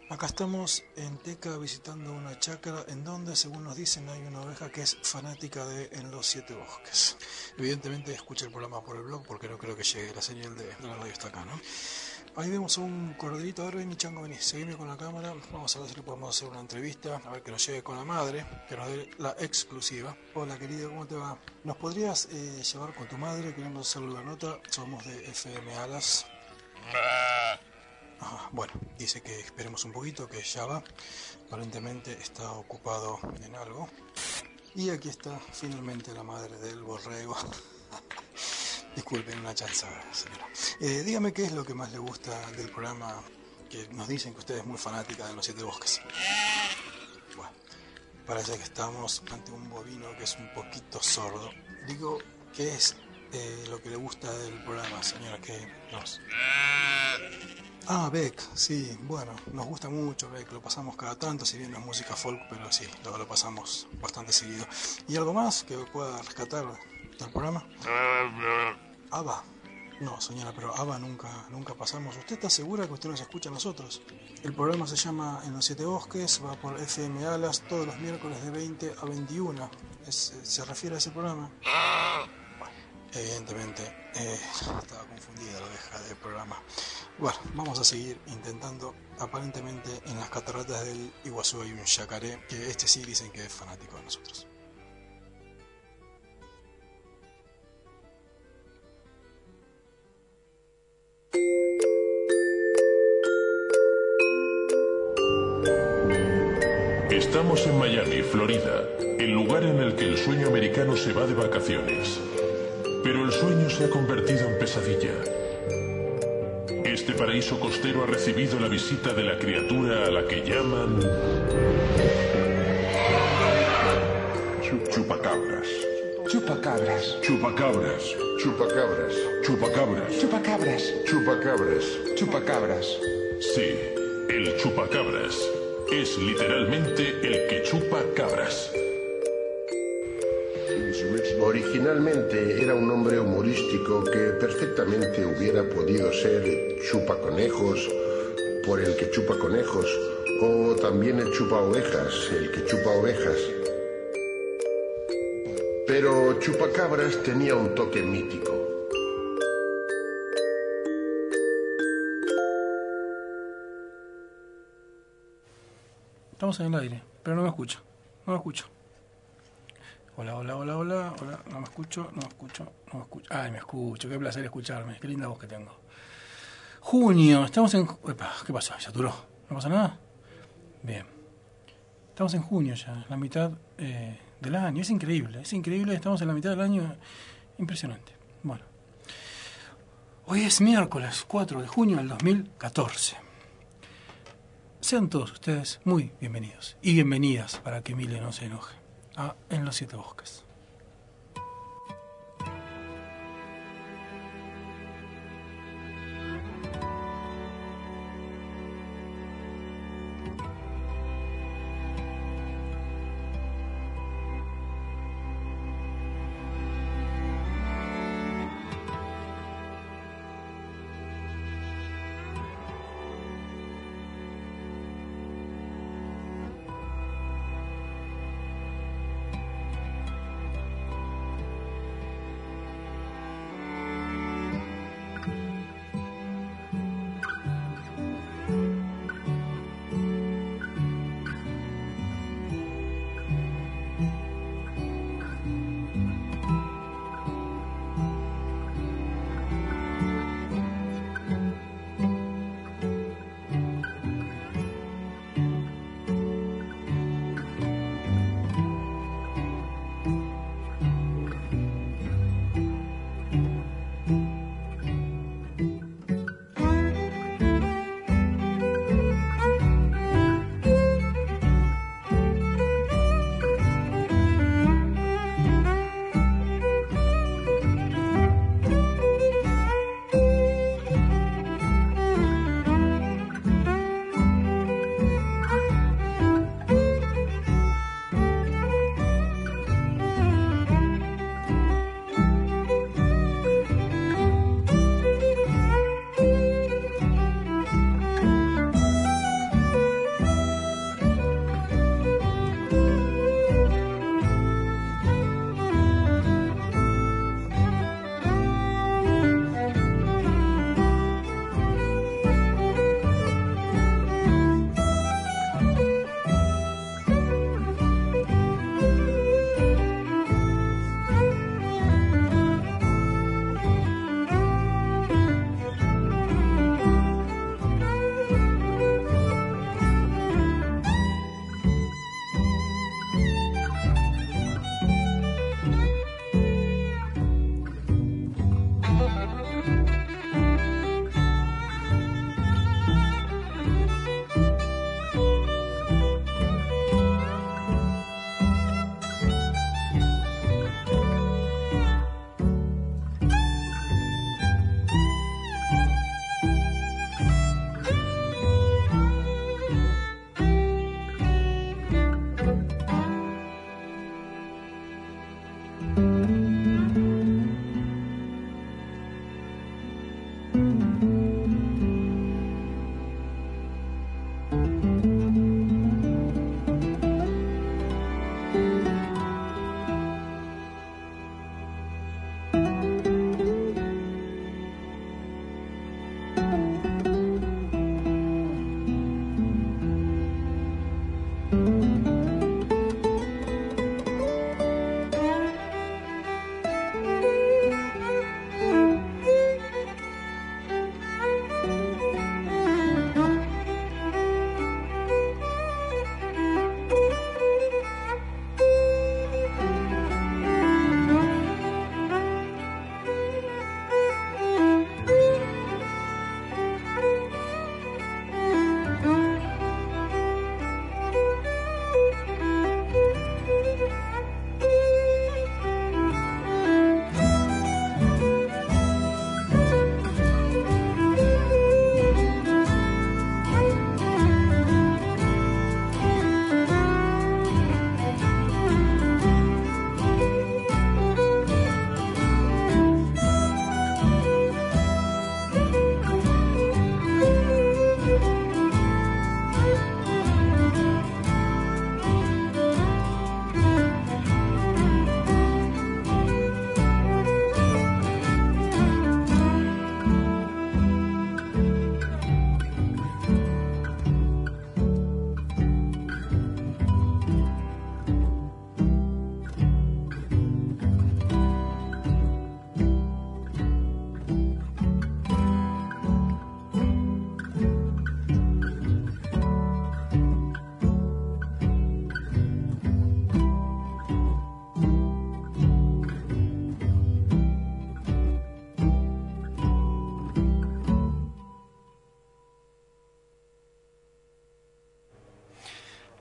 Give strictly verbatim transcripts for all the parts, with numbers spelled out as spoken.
Acá estamos en Teca visitando una chacra en donde, según nos dicen, hay una oveja que es fanática de En los Siete Bosques. Evidentemente escucha el programa por el blog porque no creo que llegue la señal de, de la radio hasta acá, ¿no? Ahí vemos a un corderito. A ver, vení, Chango, vení, seguime con la cámara. Vamos a ver si le podemos hacer una entrevista, a ver que nos llegue con la madre, que nos dé la exclusiva. Hola, querido, ¿cómo te va? ¿Nos podrías eh, llevar con tu madre? Queremos hacerle la nota. Somos de F M Alas. Ah, bueno, dice que esperemos un poquito, que ya va. Aparentemente está ocupado en algo. Y aquí está finalmente la madre del borrego. Disculpen, una chanzada, señora. Eh, dígame qué es lo que más le gusta del programa, que nos dicen que usted es muy fanática de Los Siete Bosques. Bueno, parece que estamos ante un bovino que es un poquito sordo. Digo, ¿qué es eh, lo que le gusta del programa, señora? Que nos... Ah, Beck, sí, bueno, nos gusta mucho Beck, lo pasamos cada tanto, si bien no es música folk, pero sí, lo, lo pasamos bastante seguido. ¿Y algo más que pueda rescatar del programa? ABBA. No, señora, pero ABBA nunca, nunca pasamos. ¿Usted está segura que usted nos escucha a nosotros? El programa se llama En los Siete Bosques, va por F M Alas todos los miércoles de veinte a veintiuno. Es, ¿Se refiere a ese programa? Bueno, evidentemente eh, estaba confundida la oveja del programa. Bueno, vamos a seguir intentando. Aparentemente en las cataratas del Iguazú hay un yacaré, que este sí dicen que es fanático de nosotros. Estamos en Miami, Florida, el lugar en el que el sueño americano se va de vacaciones. Pero el sueño se ha convertido en pesadilla. Este paraíso costero ha recibido la visita de la criatura a la que llaman... Chupacabras. Chupacabras. Chupacabras. Chupacabras. Chupacabras. Chupacabras. Chupacabras. Chupacabras. Sí, el chupacabras. Es literalmente el que chupa cabras. Originalmente era un nombre humorístico que perfectamente hubiera podido ser chupaconejos, por el que chupa conejos, o también el chupa ovejas, el que chupa ovejas. Pero chupacabras tenía un toque mítico. Estamos en el aire, pero no me escucho, no me escucho. Hola, hola, hola, hola, hola, no me escucho, no me escucho, no me escucho. Ay, me escucho, qué placer escucharme, qué linda voz que tengo. Junio, estamos en... Epa, ¿qué pasó? ¿Ya duró? ¿No pasa nada? Bien. Estamos en junio ya, la mitad eh, del año, es increíble, es increíble, estamos en la mitad del año, impresionante. Bueno, hoy es miércoles cuatro de junio del dos mil catorce. Sean todos ustedes muy bienvenidos y bienvenidas, para que Mile no se enoje, a En los Siete Bosques.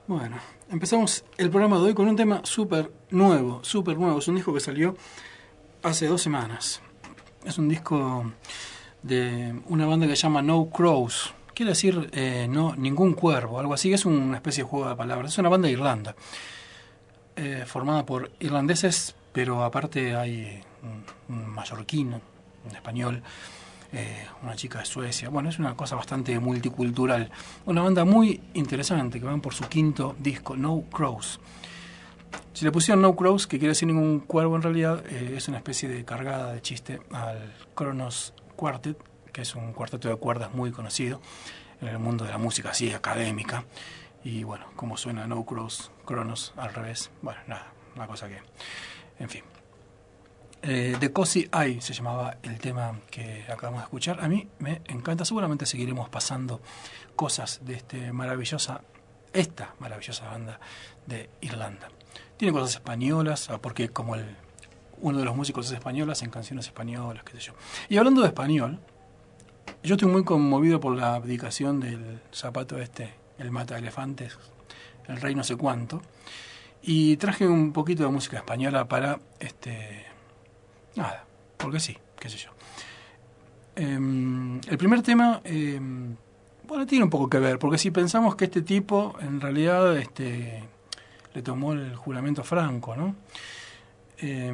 Bueno, empezamos el programa de hoy con un tema súper nuevo, súper nuevo. Es un disco que salió hace dos semanas. Es un disco de una banda que se llama No Crows. Quiere decir eh, no ningún cuervo, algo así. Es una especie de juego de palabras. Es una banda de Irlanda, eh, formada por irlandeses, pero aparte hay un, un mallorquín, un español, eh, una chica de Suecia. Bueno, es una cosa bastante multicultural. Una banda muy interesante que van por su quinto disco, No Crows. Si le pusieron No Crows, que quiere decir ningún cuervo en realidad, eh, es una especie de cargada de chiste al Kronos Quartet, que es un cuarteto de cuerdas muy conocido en el mundo de la música así académica. Y bueno, como suena No Crows, Kronos al revés. Bueno, nada, una cosa que... En fin. Eh, The Cozy Eye se llamaba el tema que acabamos de escuchar. A mí me encanta. Seguramente seguiremos pasando cosas de este maravillosa, esta maravillosa banda de Irlanda. Tiene cosas españolas, porque como el, uno de los músicos es español, hacen canciones españolas, qué sé yo. Y hablando de español, yo estoy muy conmovido por la abdicación del zapato este, el mata elefantes, el rey no sé cuánto, y traje un poquito de música española para, este, nada, porque sí, qué sé yo. Eh, el primer tema, eh, bueno, tiene un poco que ver, porque si pensamos que este tipo, en realidad, este, le tomó el juramento a Franco, ¿no? Eh,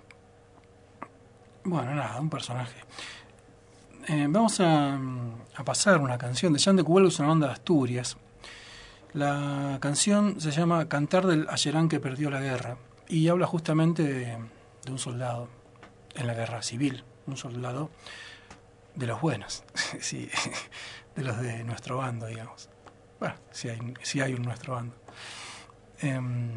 bueno, nada, un personaje. Eh, vamos a, a pasar una canción de Jean de Cubelo, que es una banda de Asturias. La canción se llama Cantar del Ayerán que perdió la guerra y habla justamente de, de un soldado en la guerra civil, un soldado de los buenos, sí, de los de nuestro bando, digamos. Bueno, si hay, si hay un nuestro bando. Eh,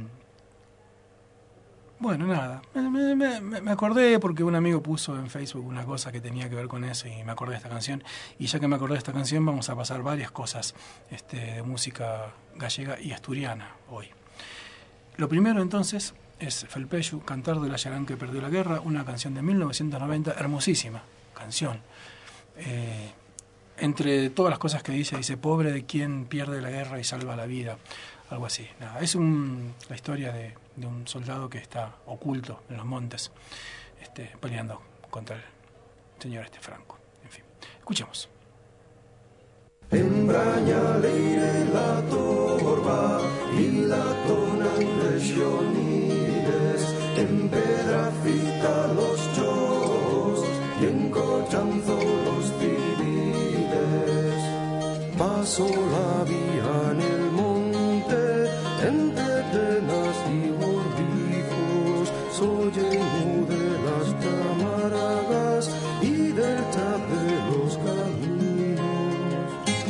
Bueno, nada, me, me, me acordé porque un amigo puso en Facebook una cosa que tenía que ver con eso y me acordé de esta canción. Y ya que me acordé de esta canción, vamos a pasar varias cosas este, de música gallega y asturiana hoy. Lo primero entonces es Felpeyu, Cantar del Ayerán que perdió la guerra, una canción de mil novecientos noventa, hermosísima canción. Eh, entre todas las cosas que dice, dice, pobre de quien pierde la guerra y salva la vida. Algo así. Nada, es un, la historia de, de un soldado que está oculto en los montes, este, peleando contra el señor este Franco. En fin, escuchemos. Embraña leire la torba y la tonan regiones, en pedra fita los chos y en cochanzo los civiles. Paso la vía en el monte, entre penas y morbijos, soy lleno de las tamaragas y del chat de los caminos.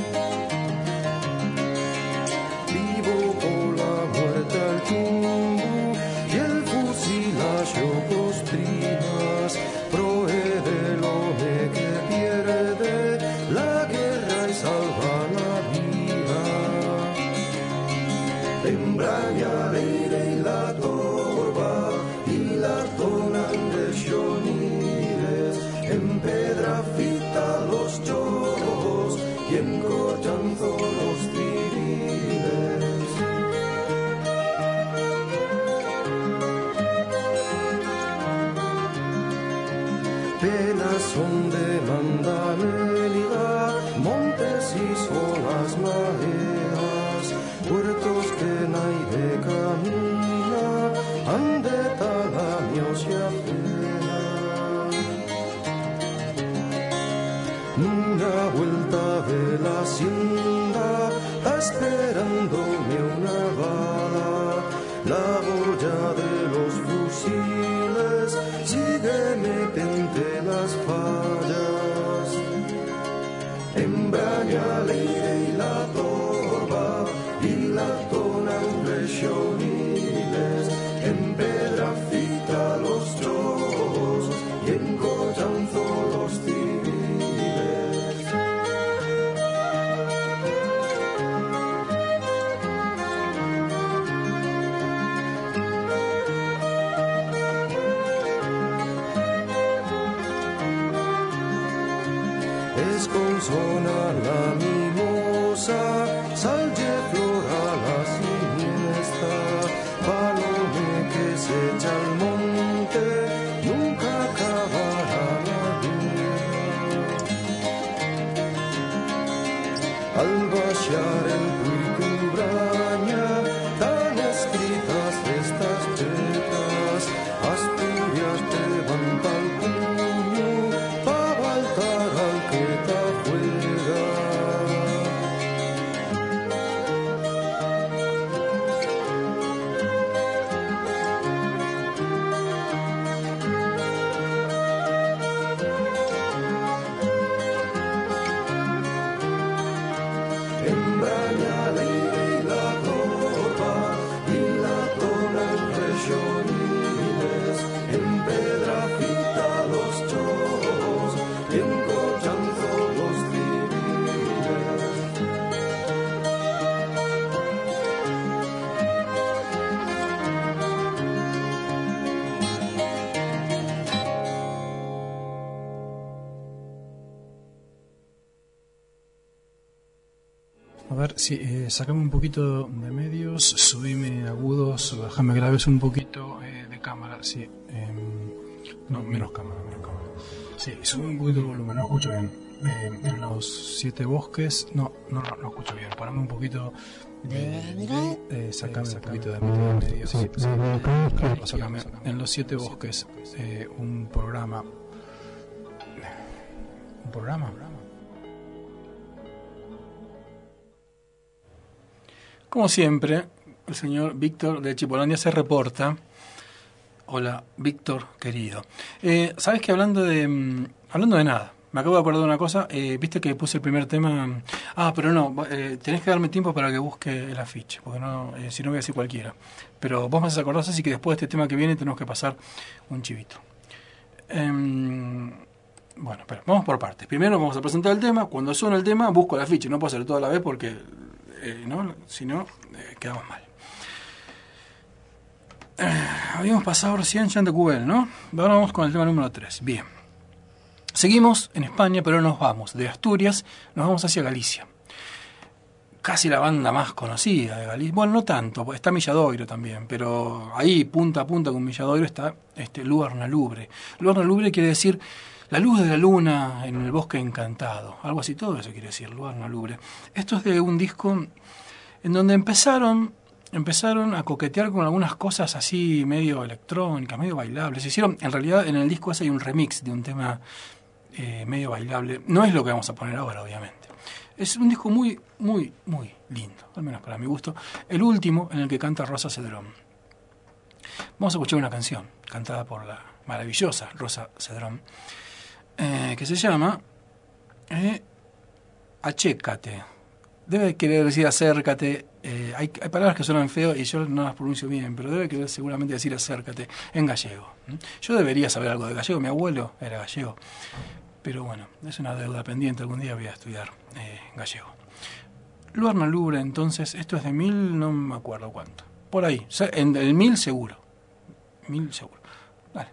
Vivo por la muerte al tumbo y el fusilaje costrinas, proe del hombre que pierde la guerra y salva la vida. Embraña leire y la torba y la tonan regiones, en pedra fita los chos y en cochanzo los civiles. Penas son de Mandaléliga, montes y solas mareas, puertos que naide camina, ande talamios y afuera. Una vuelta de la hacienda, está esperándome una bala, la olla de los fusiles, sígueme pente las fallas. Embraña leire y la torba y la tonan regiones, en pedra fita los chos y en cochanzo los civiles. Es consona la mimosa, salge flora la simiente. ver, sí, eh, sacame un poquito de medios, subime agudos, bajame graves un poquito eh, de cámara, sí. Eh, no, menos cámara, menos cámara. Sí, sube un poquito el volumen, no escucho bien. Eh, en los siete bosques, no, no, no, no escucho bien. Poname un poquito de delay, eh, sacame un poquito de medios. Sí, sí. Claro, sacame. En los siete bosques, eh, un programa. ¿Un programa? Como siempre, el señor Víctor de Chipolandia se reporta. Hola, Víctor, querido. Eh, ¿Sabes que hablando de mm, hablando de nada, me acabo de acordar de una cosa? Eh, Viste que puse el primer tema. Ah, pero no, eh, tenés que darme tiempo para que busque el afiche, porque no, eh, si no voy a decir cualquiera. Pero vos me haces acordar, así que después de este tema que viene tenemos que pasar un chivito. Eh, bueno, pero vamos por partes. Primero vamos a presentar el tema. Cuando suena el tema, busco el afiche. No puedo hacer todo a la vez porque... Eh, ¿no? Si no, eh, quedamos mal. Eh, habíamos pasado recién Jean de Cubel, ¿no? Ahora vamos con el tema número tres. Bien. Seguimos en España, pero nos vamos de Asturias, nos vamos hacia Galicia. Casi la banda más conocida de Galicia. Bueno, no tanto, está Milladoiro también, pero ahí, punta a punta con Milladoiro, está este, Luar na Lubre. Luar na Lubre quiere decir la luz de la luna en el bosque encantado. Algo así, todo eso quiere decir, Luar na Lubre. Esto es de un disco en donde empezaron, empezaron a coquetear con algunas cosas así medio electrónicas, medio bailables. Se hicieron, en realidad, en el disco ese hay un remix de un tema eh, medio bailable. No es lo que vamos a poner ahora, obviamente. Es un disco muy, muy, muy lindo, al menos para mi gusto. El último en el que canta Rosa Cedrón. Vamos a escuchar una canción cantada por la maravillosa Rosa Cedrón, eh, que se llama eh, Achécate. Debe querer decir acércate. Eh, hay, hay palabras que suenan feo y yo no las pronuncio bien, pero debe querer seguramente decir acércate en gallego. Yo debería saber algo de gallego, mi abuelo era gallego. Pero bueno, es una deuda pendiente, algún día voy a estudiar eh, gallego. Luar na Lubre, entonces, esto es de mil, no me acuerdo cuánto. Por ahí, en el mil seguro. Mil seguro. Dale.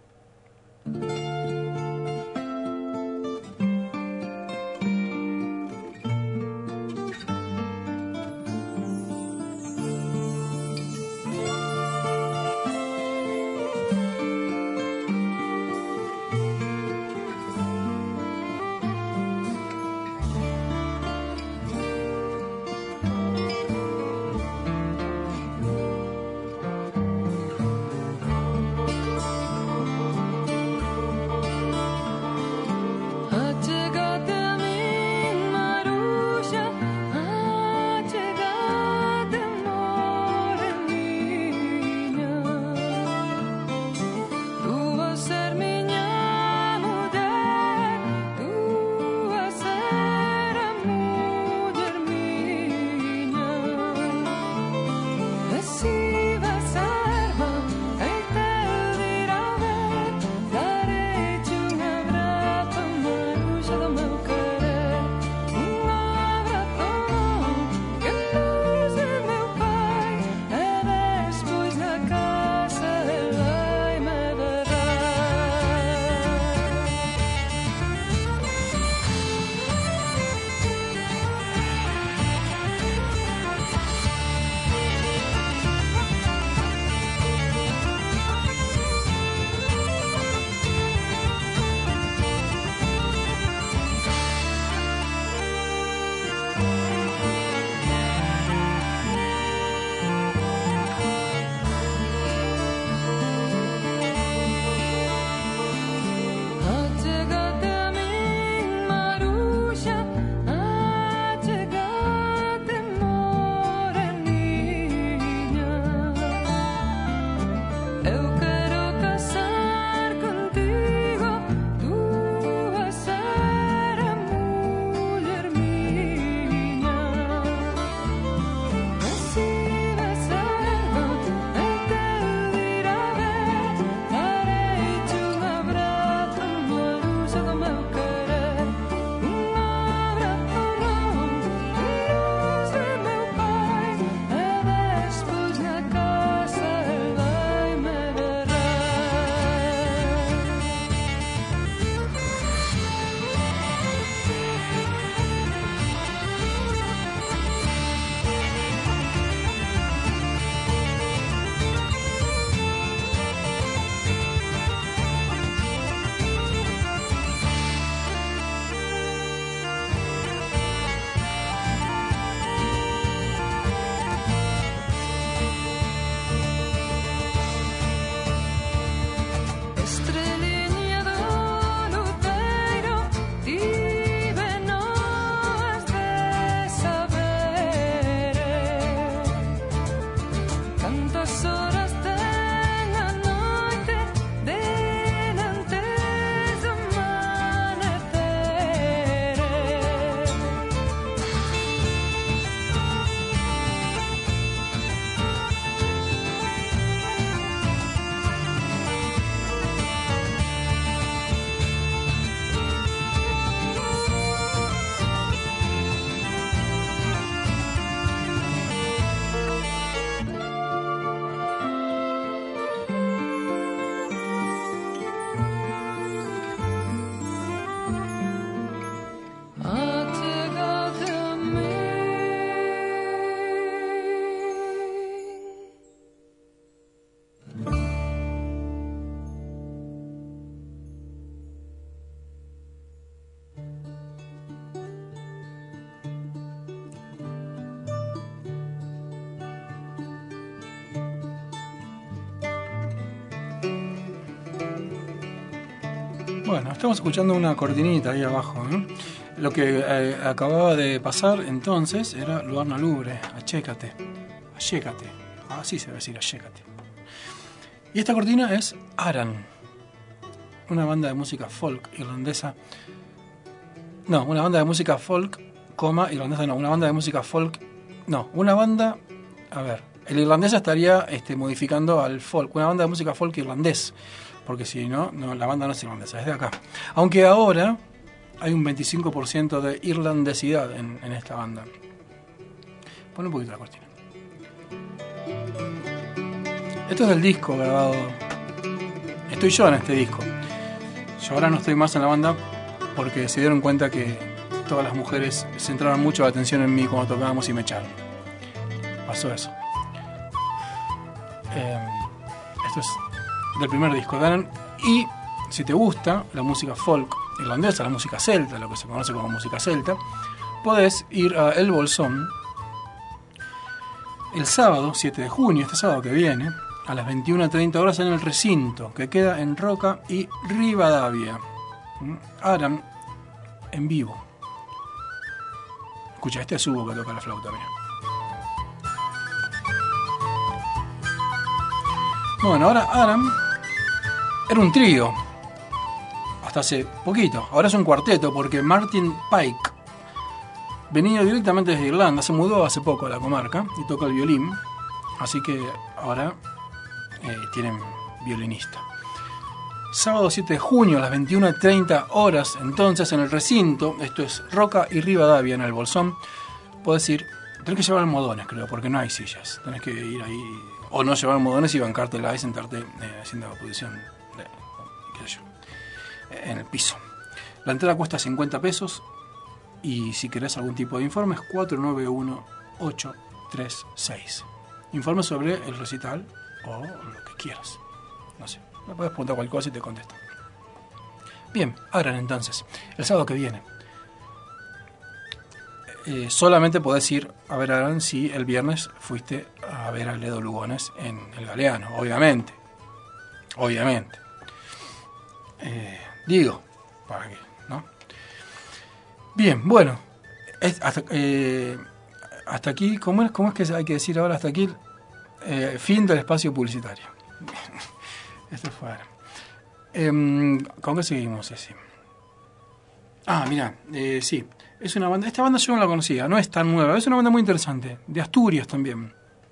Bueno, estamos escuchando una cortinita ahí abajo, ¿eh? Lo que eh, acababa de pasar entonces era Luarna Lubre, Achécate, Achécate, así se va a decir, Achécate. Y esta cortina es Aran, una banda de música folk irlandesa. No, una banda de música folk, coma, irlandesa no, una banda de música folk, no, una banda, a ver, el irlandés estaría este, modificando al folk, una banda de música folk irlandés, porque si no, no, la banda no es irlandesa, es de acá. Aunque ahora hay un veinticinco por ciento de irlandesidad en, en esta banda. Pon un poquito la cortina. Esto es del disco grabado. Estoy yo en este disco. Yo ahora no estoy más en la banda porque se dieron cuenta que todas las mujeres centraron mucho la atención en mí cuando tocábamos y me echaron. Pasó eso. Eh, esto es del primer disco de Aran. Y si te gusta la música folk irlandesa, la música celta, lo que se conoce como música celta, podés ir a El Bolsón el sábado siete de junio, este sábado que viene, a las veintiuna treinta horas en el recinto, que queda en Roca y Rivadavia. Aran en vivo. Escucha, este es Hugo que toca la flauta, mira. Bueno, ahora Aran era un trío hasta hace poquito. Ahora es un cuarteto porque Martin Pike venía directamente desde Irlanda, se mudó hace poco a la comarca y toca el violín, así que ahora eh, tienen violinista. Sábado siete de junio a las veintiuna treinta horas, entonces en el recinto, esto es Roca y Rivadavia en el Bolsón, podés ir, tenés que llevar almohadones creo, porque no hay sillas, tenés que ir ahí, o no llevar almohadones y bancártela y sentarte eh, haciendo la posición de, qué sé yo, en el piso. La entrada cuesta cincuenta pesos y si querés algún tipo de informe es cuatro nueve uno ocho tres seis. Informe sobre el recital o lo que quieras. No sé, me puedes preguntar cualquier cosa y te contesto. Bien, Aran entonces, el sábado que viene. Eh, solamente podés ir a ver a Aran si el viernes fuiste a ver a Ledo Lugones en el Galeano, obviamente. Obviamente. Eh, digo, para qué, ¿no? Bien, bueno, es hasta, eh, hasta aquí, ¿cómo es, ¿cómo es que hay que decir ahora? Hasta aquí, eh, fin del espacio publicitario. Esto fue ahora. Eh, ¿Con qué seguimos, Ceci? Ah, mira, eh, sí, es una banda, esta banda yo no la conocía, no es tan nueva, es una banda muy interesante, de Asturias también.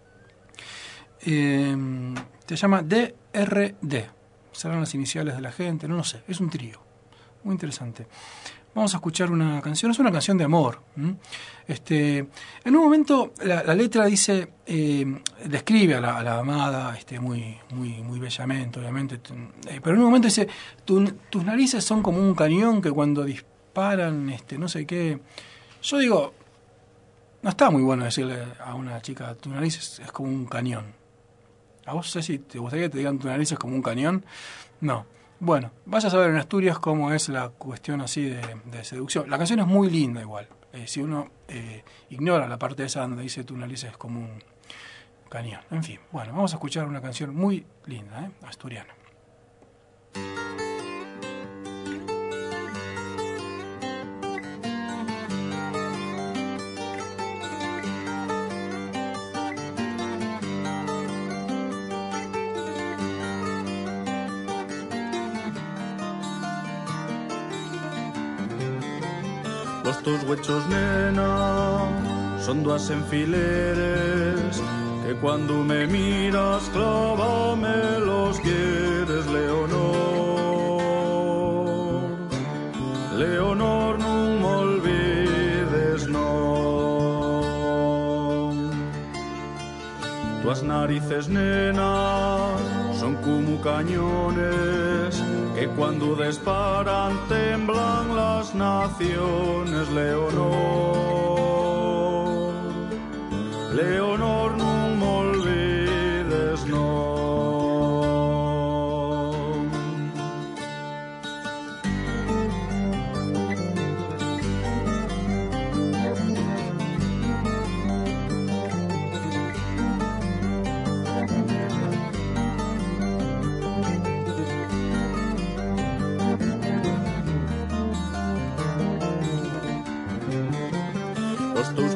Eh, se llama D R D, serán las iniciales de la gente, no lo sé, es un trío, muy interesante. Vamos a escuchar una canción, es una canción de amor. Este, en un momento la, la letra dice, eh, describe a la, a la amada este, muy, muy, muy bellamente, obviamente, eh, pero en un momento dice, tu, tus narices son como un cañón que cuando disparan, este, no sé qué. Yo digo, no está muy bueno decirle a una chica, tu nariz es, es como un cañón. ¿A vos, Ceci, te gustaría que te digan tu nariz es como un cañón? No. Bueno, vas a saber en Asturias cómo es la cuestión así de, de seducción. La canción es muy linda igual. Eh, si uno eh, ignora la parte esa donde dice tu nariz es como un cañón. En fin, bueno, vamos a escuchar una canción muy linda, ¿eh? Asturiana. Los tus huechos, nena, son dos enfileres que cuando me miras clávame los quieres, Leonor. Leonor, no me olvides, no. Tuas narices, nena, son como cañones que cuando disparan temblan las naciones, Leonor. Leonor, no me olvides, no.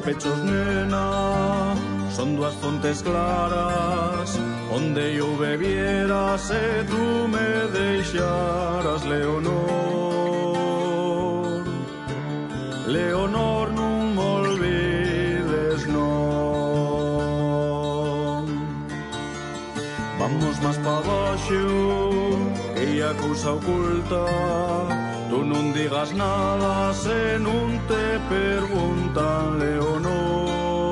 pechos, nena, son dúas fontes claras onde eu bebiera se tú me deixaras, Leonor. Leonor, non me olvides, non. Vamos máis pa baixo, que a cousa oculta. Tú non digas nada se non te preguntan, Leonor.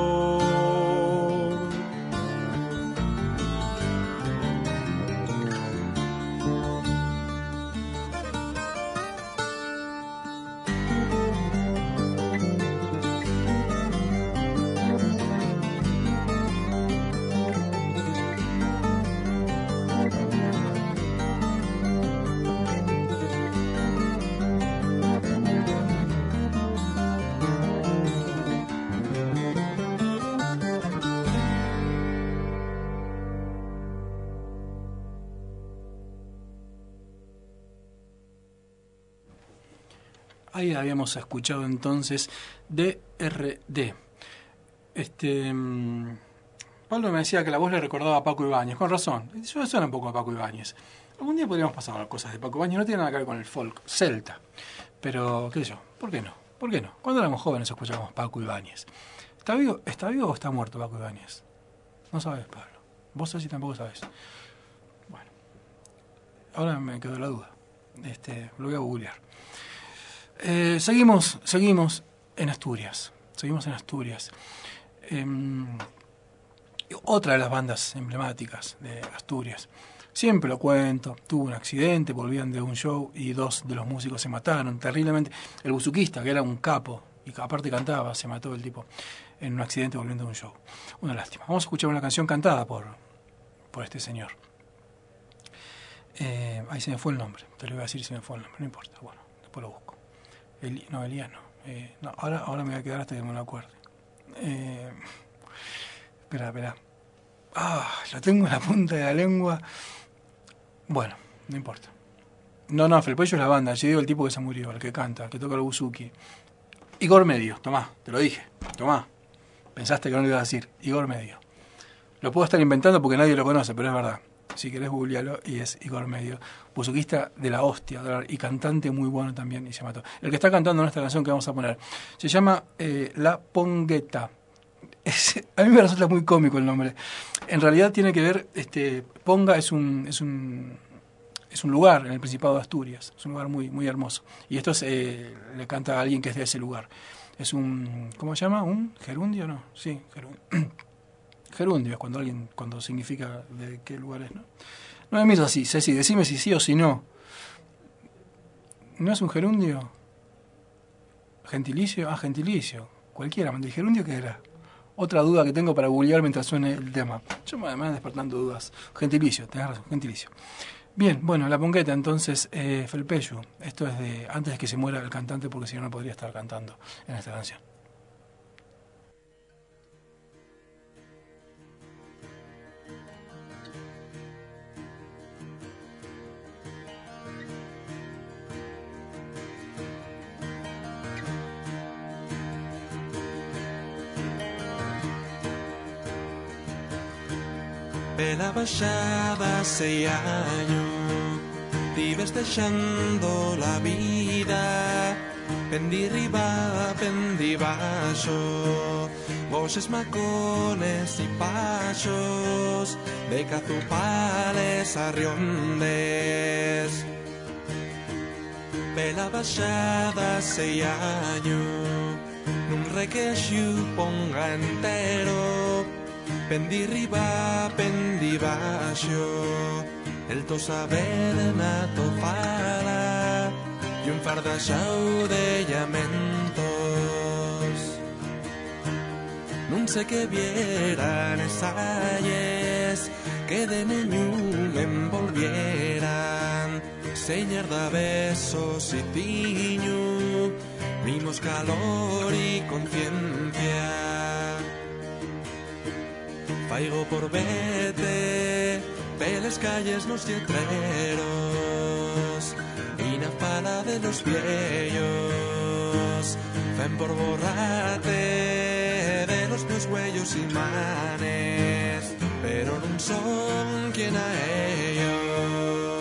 Ahí habíamos escuchado entonces D R D. Este, Pablo me decía que la voz le recordaba a Paco Ibáñez, con razón. Eso suena un poco a Paco Ibáñez. Algún día podríamos pasar a cosas de Paco Ibáñez, no tiene nada que ver con el folk celta. Pero, qué sé yo, ¿por qué no? ¿Por qué no? Cuando éramos jóvenes escuchábamos Paco Ibáñez. ¿Está vivo, ¿Está vivo o está muerto Paco Ibáñez? No sabes, Pablo. Vos sabés y tampoco sabés. Bueno, ahora me quedó la duda. Este, lo voy a googlear. Eh, seguimos, seguimos en Asturias. Seguimos en Asturias. Eh, otra de las bandas emblemáticas de Asturias. Siempre lo cuento. Tuvo un accidente, volvían de un show y dos de los músicos se mataron terriblemente. El buzuquista, que era un capo y que aparte cantaba, se mató el tipo en un accidente volviendo de un show. Una lástima. Vamos a escuchar una canción cantada por, por este señor. Eh, ahí se me fue el nombre. Te lo voy a decir si me fue el nombre. No importa. Bueno, después lo busco. Eli, no, Eliano. Eh, no, ahora, ahora me voy a quedar hasta que me lo acuerde. Eh, espera, espera. Ah, lo tengo en la punta de la lengua. Bueno, no importa. No, no, Felpeyo es la banda. Yo digo el tipo que se murió, el que canta, el que toca el buzuki. Igor Medio, tomá, te lo dije. Tomá. Pensaste que no lo iba a decir. Igor Medio. Lo puedo estar inventando porque nadie lo conoce, pero es verdad. Si querés googlearlo, y es Igor Medio, buzuquista de la hostia y cantante muy bueno también, y se mató. El que está cantando en esta canción que vamos a poner se llama eh, La Pongueta. Es, a mí me resulta muy cómico el nombre. En realidad tiene que ver, este, Ponga es un es un es un lugar en el Principado de Asturias, es un lugar muy muy hermoso. Y esto es, eh, le canta a alguien que es de ese lugar. Es un, ¿cómo se llama? ¿Un gerundio? No, sí, gerundio. Gerundio es cuando alguien, cuando significa de qué lugar es, ¿no? No me mires así, Ceci, decime si sí o si no. ¿No es un gerundio? ¿Gentilicio? Ah, gentilicio. Cualquiera, ¿el gerundio qué era? Otra duda que tengo para googlear mientras suene el tema. Yo me voy despertando dudas. Gentilicio, tenés razón, gentilicio. Bien, bueno, La Pongueta, entonces, eh, Felpeyo. Esto es de antes de que se muera el cantante, porque si no, no podría estar cantando en esta canción. Pela baixada sei año, vives deixando la vida. Pendi riba, pendi baixo, voces macones y paxos, de cazupales a riondes. Pela baixada sei año, nun requexo ponga entero. Pendi riba, pendi baixo, el to saber na to fala, y un fardaxao de llamentos. Non sé que vieran esalles que de neñú me envolvieran, señor da besos y tiño, mimos calor y conciencia. Faigo por vete, peles calles nos letreros, y na fala de los viellos, fen por borrarte los meus huellos imanes, pero non son quien a ellos.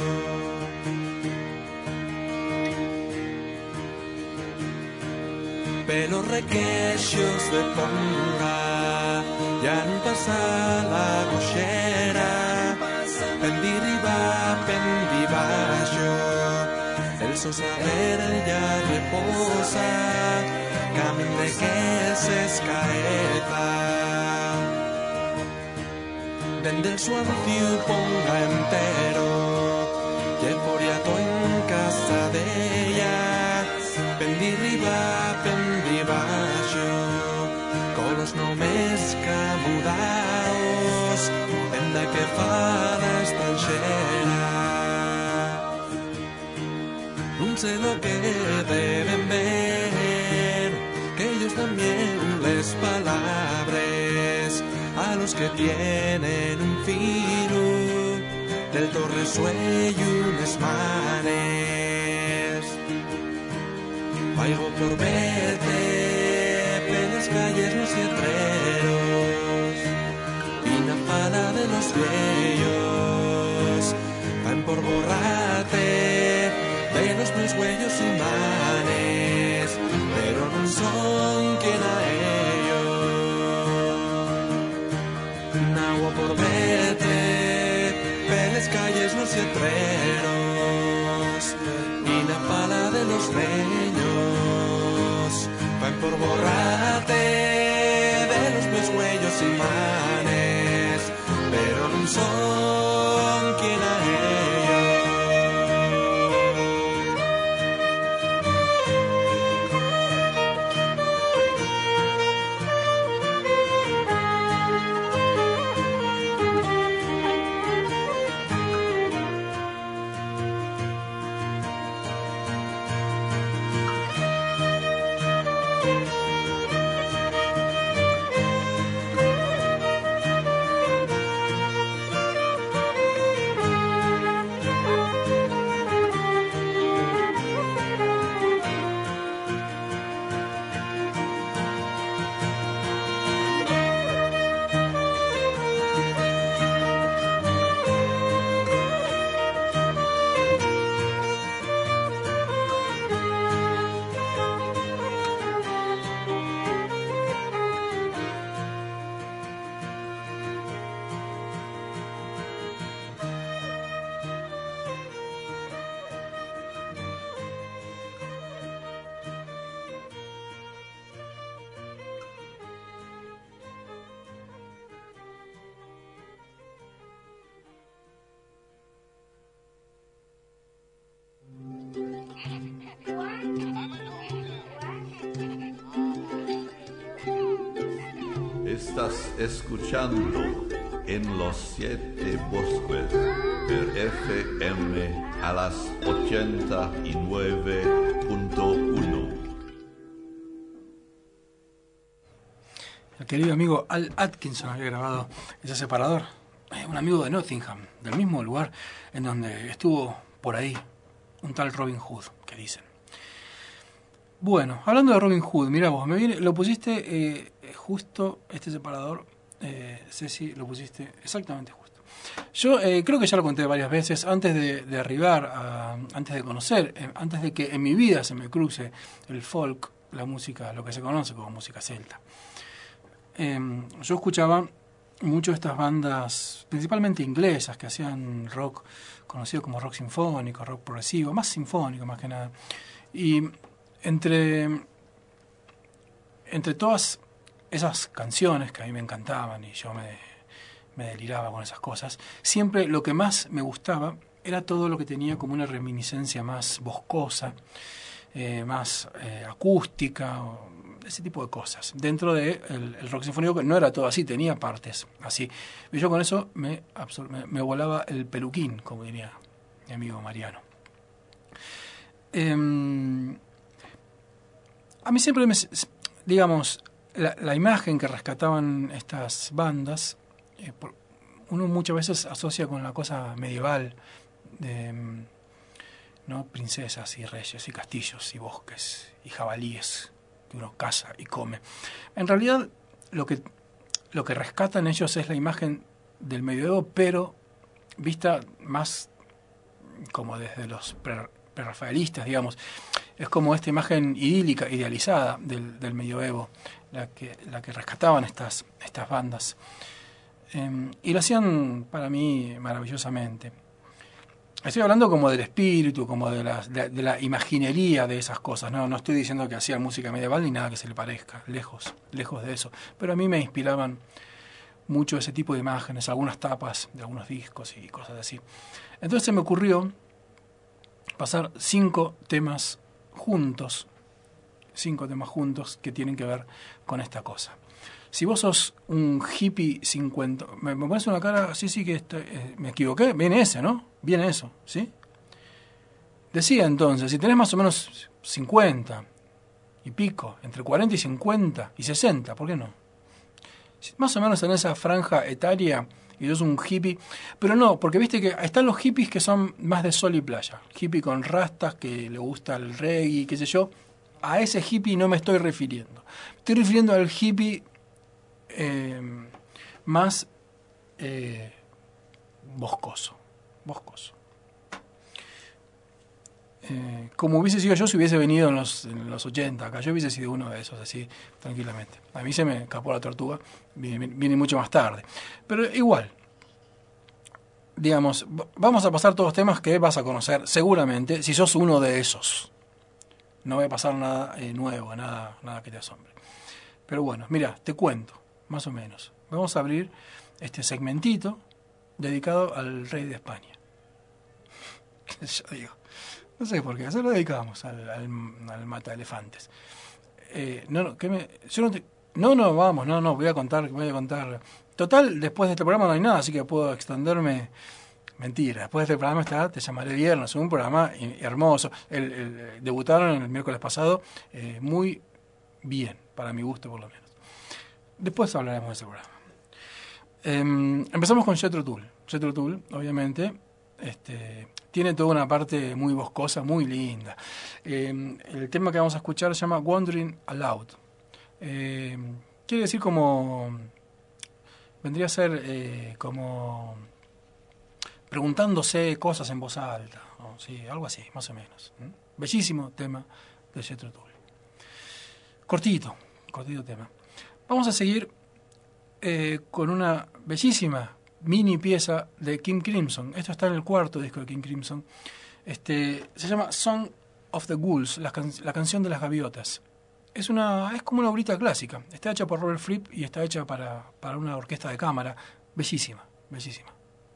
Pelos requeixos de ponga, ya non pasa la coxera, pendi riba, pendi baixo, el so saber ya reposa, camin de que se escaeta. Dende el suancio ponga entero, y foriato en casa de ella, pendi riba, pendi baixo, colos nomes camudaos, venda que fala estranxera. Non sé lo que deben ver, que ellos también les palabras a los que tienen un filo del torresuello unes manes. Vaigo por verte pelas calles los cierreros y na fala de los bellos van por borrarte de los meus huellos imanes, pero non son quien a ellos. Nagua por verte pelas calles los cierreros y na fala de los bellos van por borrarte de los meus huellos imanes, pero non son quien a ellos. Estás escuchando en los siete bosques del F M a las ochenta y nueve punto uno. El querido amigo Al Atkinson había grabado ese separador, un amigo de Nottingham, del mismo lugar en donde estuvo por ahí un tal Robin Hood, que dicen. Bueno, hablando de Robin Hood, mirá vos, me viene, lo pusiste eh, justo, este separador, eh, Ceci, lo pusiste exactamente justo. Yo eh, creo que ya lo conté varias veces, antes de, de arribar, a, antes de conocer, eh, antes de que en mi vida se me cruce el folk, la música, lo que se conoce como música celta. Eh, yo escuchaba mucho estas bandas, principalmente inglesas, que hacían rock conocido como rock sinfónico, rock progresivo, más sinfónico más que nada. Y entre, entre todas esas canciones que a mí me encantaban y yo me, me deliraba con esas cosas, siempre lo que más me gustaba era todo lo que tenía como una reminiscencia más boscosa, eh, más eh, acústica, ese tipo de cosas. Dentro del de el rock sinfónico, que no era todo así, tenía partes así. Y yo con eso me, absor- me, me volaba el peluquín, como diría mi amigo Mariano. Eh, a mí siempre, me, digamos, la, la imagen que rescataban estas bandas, eh, por, uno muchas veces asocia con la cosa medieval de, ¿no?, princesas y reyes y castillos y bosques y jabalíes que uno caza y come. En realidad, lo que, lo que rescatan ellos es la imagen del medioevo, pero vista más como desde los pre, prerrafaelistas, digamos. Es como esta imagen idílica, idealizada del, del medioevo, la que, la que rescataban estas, estas bandas. Eh, y lo hacían para mí maravillosamente. Estoy hablando como del espíritu, como de la, de, de la imaginería de esas cosas, ¿no? No estoy diciendo que hacían música medieval ni nada que se le parezca, lejos, lejos de eso. Pero a mí me inspiraban mucho ese tipo de imágenes, algunas tapas de algunos discos y cosas así. Entonces se me ocurrió pasar cinco temas juntos, cinco temas juntos que tienen que ver con esta cosa. Si vos sos un hippie cincuenta... ¿Me, me pones una cara? Sí, sí, que estoy, eh, me equivoqué. Viene ese, ¿no? Viene eso, ¿sí? Decía entonces, si tenés más o menos cincuenta y pico, entre cuarenta y cincuenta y sesenta, ¿por qué no? Si más o menos en esa franja etaria y sos un hippie... Pero no, porque viste que están los hippies que son más de sol y playa. Hippie con rastas, que le gusta el reggae, qué sé yo. A ese hippie no me estoy refiriendo. Me estoy refiriendo al hippie... Eh, más eh, boscoso, boscoso. Eh, como hubiese sido yo si hubiese venido en los, en los ochenta, acá yo hubiese sido uno de esos, así, tranquilamente. A mí se me escapó la tortuga, viene, viene mucho más tarde. Pero igual, digamos, vamos a pasar todos los temas que vas a conocer, seguramente, si sos uno de esos. No voy a pasar nada eh, nuevo, nada, nada que te asombre. Pero bueno, mira, te cuento. Más o menos. Vamos a abrir este segmentito dedicado al rey de España. Yo digo, no sé por qué, se lo dedicamos al, al, al mata elefantes. Eh, no, no, ¿qué me, yo no, te, no, no, vamos, no, no, voy a contar, voy a contar. Total, después de este programa no hay nada, así que puedo extenderme. Mentira, después de este programa está Te llamaré viernes, un programa hermoso. El, el, debutaron el miércoles pasado, eh, muy bien, para mi gusto por lo menos. Después hablaremos de ese programa. Eh, empezamos con Jethro Tull. Jethro Tull, obviamente, este, tiene toda una parte muy boscosa, muy linda. Eh, el tema que vamos a escuchar se llama Wandering Aloud. Eh, quiere decir como... Vendría a ser eh, como... preguntándose cosas en voz alta. ¿No? Sí, algo así, más o menos. ¿Mm? Bellísimo tema de Jethro Tull. Cortito, cortito tema. Vamos a seguir eh, con una bellísima mini pieza de King Crimson. Esto está en el cuarto disco de King Crimson. Este, se llama Song of the Ghouls, la, can- la canción de las gaviotas. Es una es como una obrita clásica. Está hecha por Robert Fripp y está hecha para, para una orquesta de cámara. Bellísima, bellísima.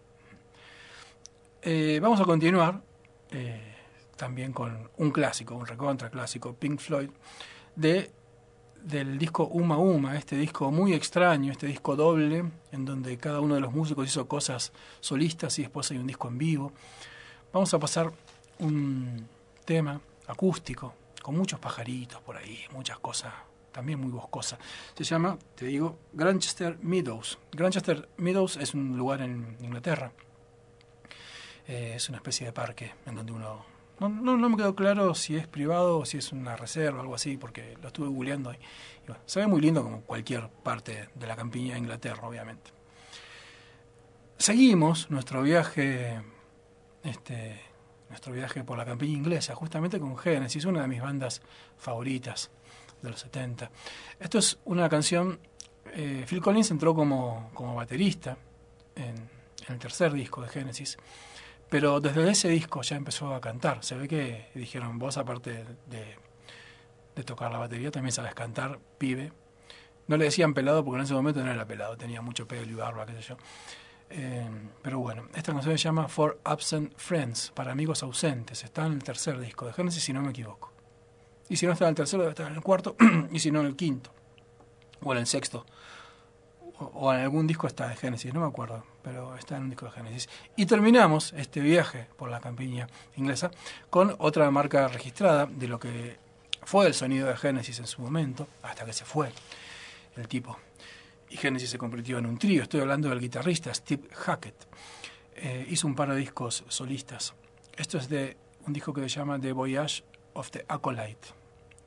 Eh, vamos a continuar eh, también con un clásico, un recontra clásico, Pink Floyd, de... del disco Uma Uma, este disco muy extraño, este disco doble, en donde cada uno de los músicos hizo cosas solistas y después hay un disco en vivo. Vamos a pasar un tema acústico, con muchos pajaritos por ahí, muchas cosas, también muy boscosas. Se llama, te digo, Grantchester Meadows. Grantchester Meadows es un lugar en Inglaterra. Eh, es una especie de parque en donde uno... No, no, no me quedó claro si es privado o si es una reserva o algo así, porque lo estuve googleando. Y, y bueno, se ve muy lindo como cualquier parte de la campiña de Inglaterra, obviamente. Seguimos nuestro viaje, este, nuestro viaje por la campiña inglesa, justamente con Genesis, una de mis bandas favoritas de los setenta. Esto es una canción, eh, Phil Collins entró como, como baterista en, en el tercer disco de Genesis. Pero desde ese disco ya empezó a cantar. Se ve que dijeron, vos aparte de, de tocar la batería, también sabes cantar, pibe. No le decían pelado porque en ese momento no era pelado, tenía mucho pelo y barba, qué sé yo. Eh, pero bueno, esta canción se llama For Absent Friends, para amigos ausentes. Está en el tercer disco de Genesis, si no me equivoco. Y si no está en el tercero, debe estar en el cuarto, y si no en el quinto, o en el sexto. O en algún disco está de Genesis, no me acuerdo, pero está en un disco de Genesis. Y terminamos este viaje por la campiña inglesa con otra marca registrada de lo que fue el sonido de Genesis en su momento, hasta que se fue el tipo. Y Genesis se convirtió en un trío. Estoy hablando del guitarrista Steve Hackett. Eh, hizo un par de discos solistas. Esto es de un disco que se llama The Voyage of the Acolyte.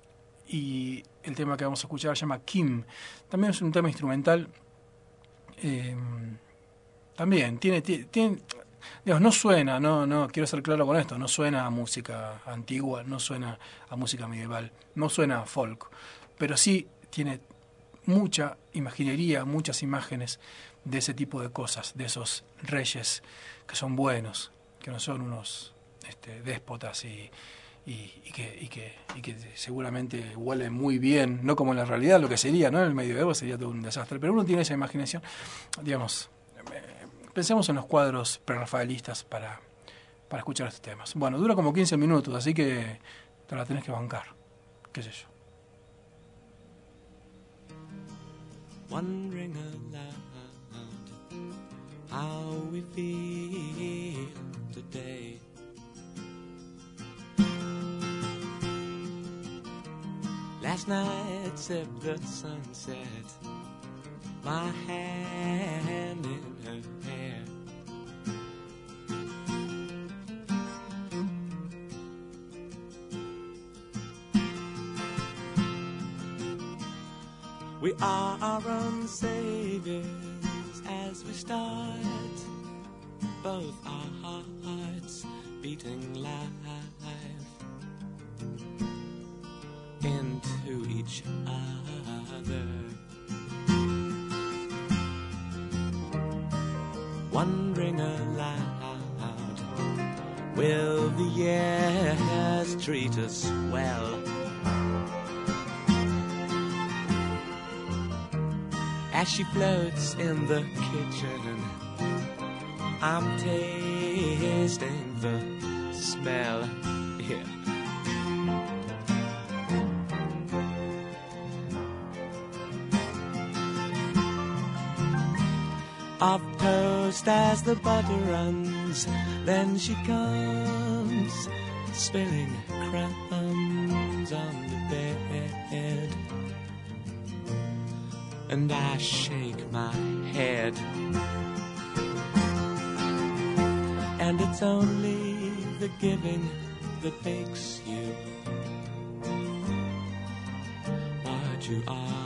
y el tema que vamos a escuchar se llama Kim. También es un tema instrumental. Eh, también tiene, tiene, tiene digamos, no suena, no, no, quiero ser claro con esto, no suena a música antigua, no suena a música medieval, no suena a folk, pero sí tiene mucha imaginería, muchas imágenes de ese tipo de cosas, de esos reyes que son buenos, que no son unos este, déspotas y, y, y, que, y, que, y que seguramente huelen muy bien, no como en la realidad lo que sería, ¿no? En el medioevo sería todo un desastre, pero uno tiene esa imaginación, digamos, eh, pensemos en los cuadros prerrafaelistas para, para escuchar estos temas. Bueno, dura como quince minutos, así que te la tenés que bancar, qué sé yo. Wondering aloud how we feel today. Last night sipped the sunset, my hand in her hair. We are our own saviors as we start, both our hearts beating life into each other. Wondering aloud, will the years treat us well? As she floats in the kitchen, I'm tasting the smell. Yeah. Of toast as the butter runs, then she comes, spilling crumbs on the bed. And I shake my head, and it's only the giving that makes you what you are.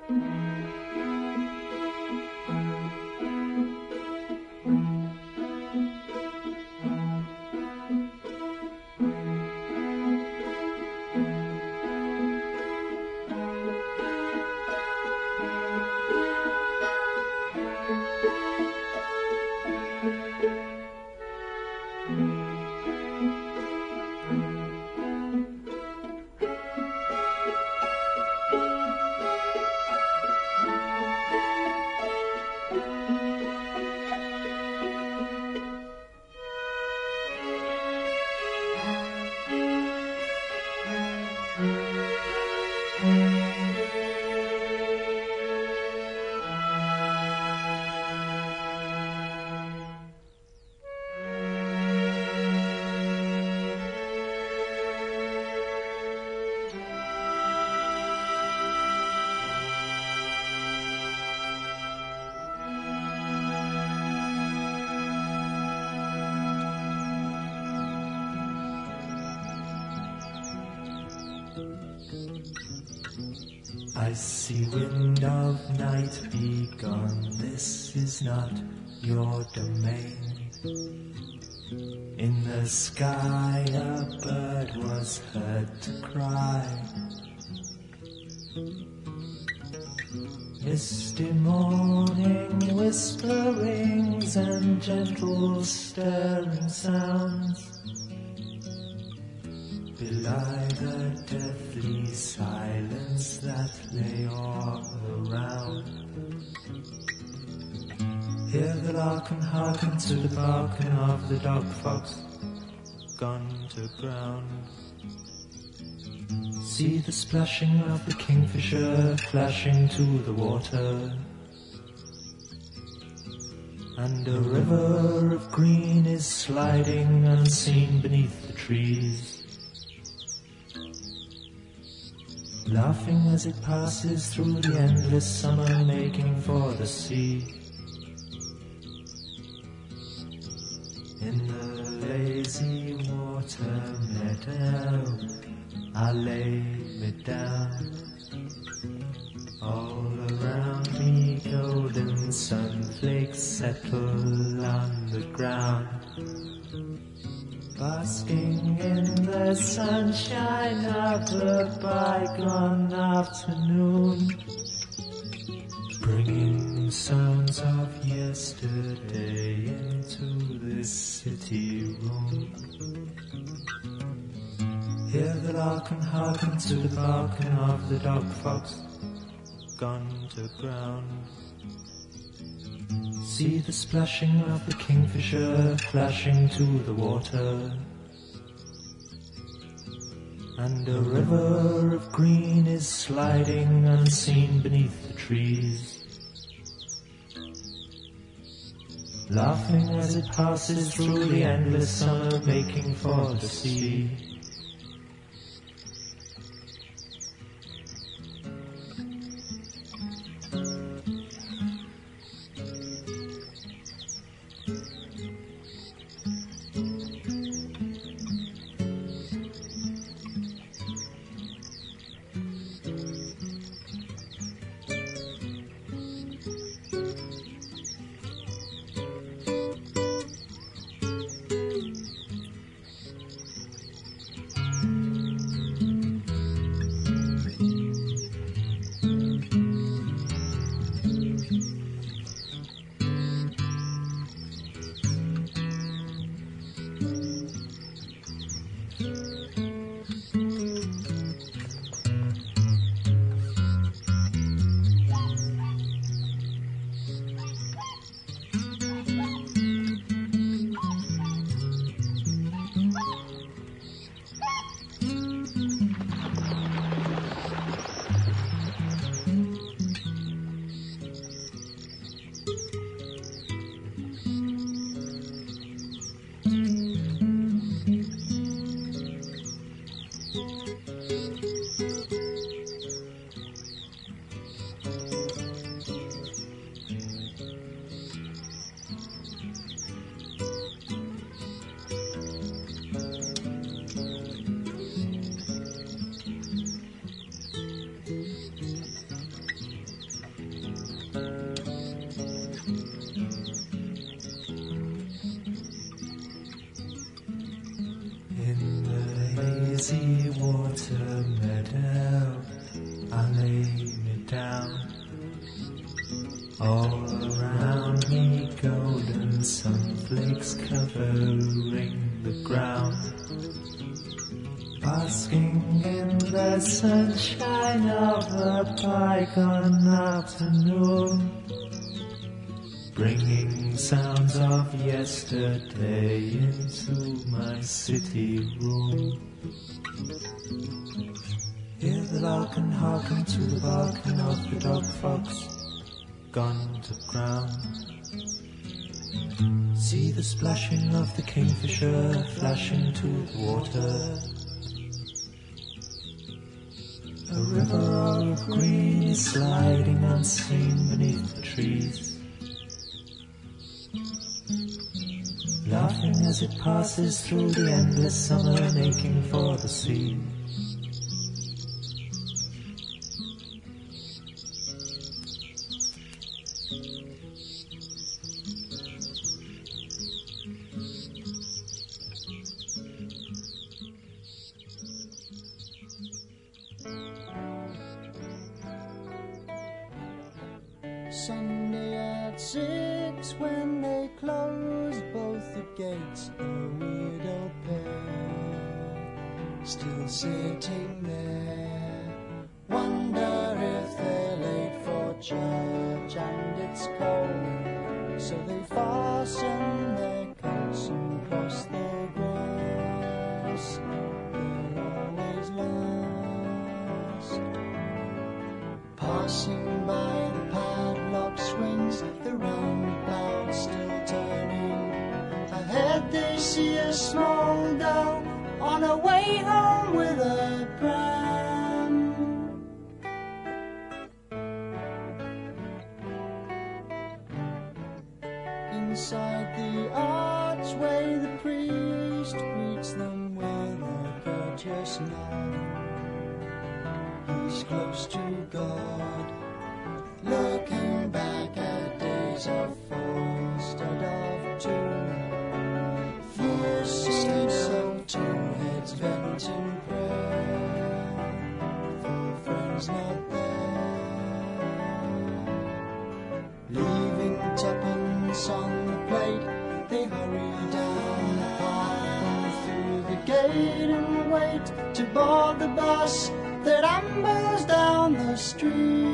I see wind of night be gone, this is not your domain. In the sky a bird was heard to cry. Misty morning whisperings and gentle stirring sounds belie the deathly silence that lay all around. Hear the lark and hearken to the barking of the dog fox gone to ground. See the splashing of the kingfisher flashing to the water, and a river of green is sliding unseen beneath the trees, laughing as it passes through the endless summer, making for the sea. In the lazy water meadow I lay me down. All around me golden sunflakes settle on the ground, basking in the sunshine of the bygone afternoon, bringing sounds of yesterday into this city room. Hear the lark and hearken to the barking of the dog fox gone to ground. See the splashing of the kingfisher flashing to the water, and a river of green is sliding unseen beneath the trees, laughing as it passes through the endless summer, making for the sea. All around me golden sunflakes covering the ground, basking in the sunshine of a bygone afternoon, bringing sounds of yesterday into my city room. Hear the lark and hearken to the barking of the dog fox gone to ground. See the splashing of the kingfisher flashing to the water. A river of green is sliding unseen beneath the trees, laughing as it passes through the endless summer and aching for the sea. Sunday at six, when they closed both the gates, a widow pair still sitting there. Wonder if they're late for church and it's cold, so they fasten their coats and cross the grass. They're always last. Passing by the padlock swings, the roundabout still turning. Ahead they see a small girl on her way home with a pram. Inside the archway the priest greets them with a courteous nod. He's close to God, looking back at days of fostered of two. Fierce states of two heads bent in prayer, for friends not there. Leaving tuppence on the plate, they hurry down the path through the gate and wait to board the bus that ambles down the street.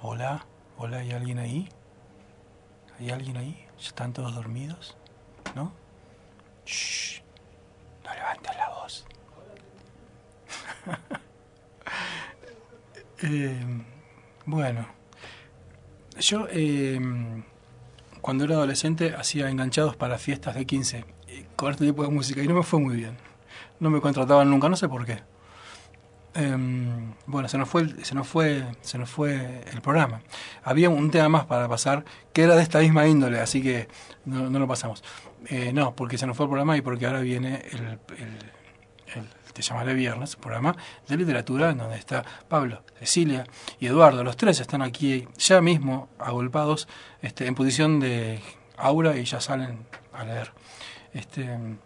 Hola, hola, ¿hay alguien ahí? ¿Hay alguien ahí? ¿Ya están todos dormidos? ¿No? Shh, no levantes la voz. eh, bueno, yo eh, cuando era adolescente hacía enganchados para fiestas de quince con este tipo de música y no me fue muy bien. No me contrataban nunca, no sé por qué. Eh, bueno, se nos fue el, se nos fue se nos fue el programa. Había un tema más para pasar que era de esta misma índole, así que no, no lo pasamos. Eh, no, porque se nos fue el programa y porque ahora viene el, el, el Te llamaré viernes, programa de literatura en donde está Pablo, Cecilia y Eduardo. Los tres están aquí ya mismo agolpados este, en posición de aura y ya salen a leer. Este,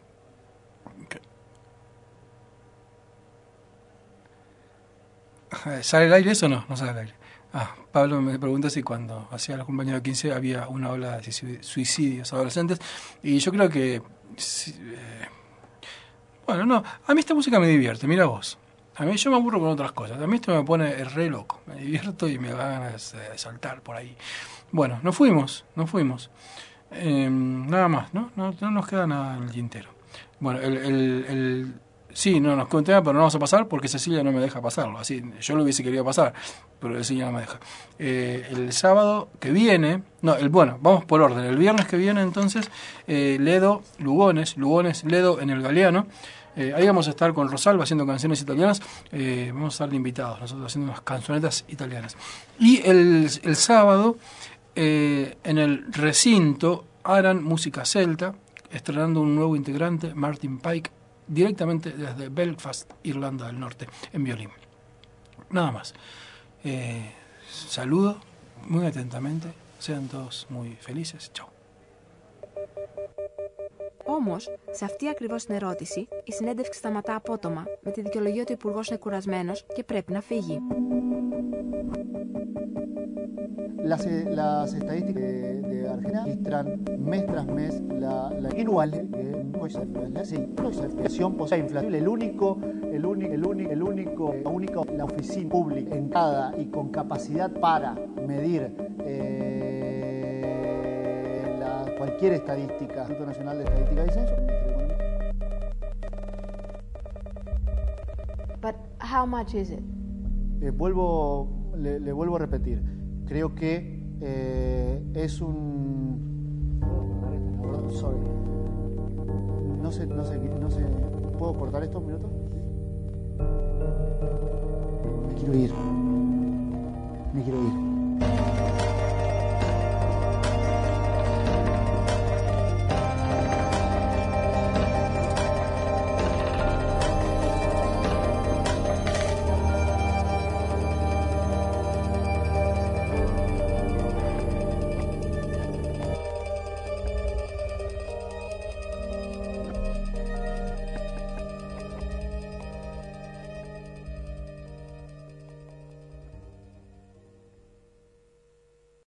¿Sale el aire eso o no? No sale el aire. Ah, Pablo me preguntó si cuando hacía los cumpleaños de quince había una ola de suicidios adolescentes. Y yo creo que... Eh, bueno, no. A mí esta música me divierte, mira vos. A mí yo me aburro con otras cosas. A mí esto me pone re loco. Me divierto y me da ganas de saltar por ahí. Bueno, nos fuimos, nos fuimos. Eh, nada más, ¿no? ¿no? No nos queda nada en el tintero. Bueno, el... el, el sí, no nos queda un tema, pero no vamos a pasar porque Cecilia no me deja pasarlo. Así, yo lo hubiese querido pasar, pero Cecilia no me deja. Eh, el sábado que viene, no, el bueno, vamos por orden. El viernes que viene, entonces, eh, Ledo, Lugones, Lugones, Ledo en el Galeano. Eh, ahí vamos a estar con Rosalba haciendo canciones italianas. Eh, vamos a estar de invitados, nosotros haciendo unas canzonetas italianas. Y el, el sábado, eh, en el recinto, harán música celta, estrenando un nuevo integrante, Martin Pike, directamente desde Belfast, Irlanda del Norte, en violín. Nada más. Eh, saludo muy atentamente. Sean todos muy felices. Chao. Όμως, σε αυτή ακριβώς την ερώτηση, η συνέντευξη σταματά απότομα με τη δικαιολογία ότι ο Υπουργός είναι κουρασμένος και πρέπει να φύγει. Las, las estadísticas de, de Argentina registran mes tras mes la, la anual la inflación, el único, el único, el único, el único, la única, la oficina pública en cada y con capacidad para medir eh, la, cualquier estadística, el Instituto Nacional de Estadística y Censo. But how much is it? Eh, vuelvo, le, le vuelvo a repetir. Creo que eh, es un... Sorry. No sé, no sé, no sé. ¿Puedo cortar esto un minuto? Me quiero ir. Me quiero ir.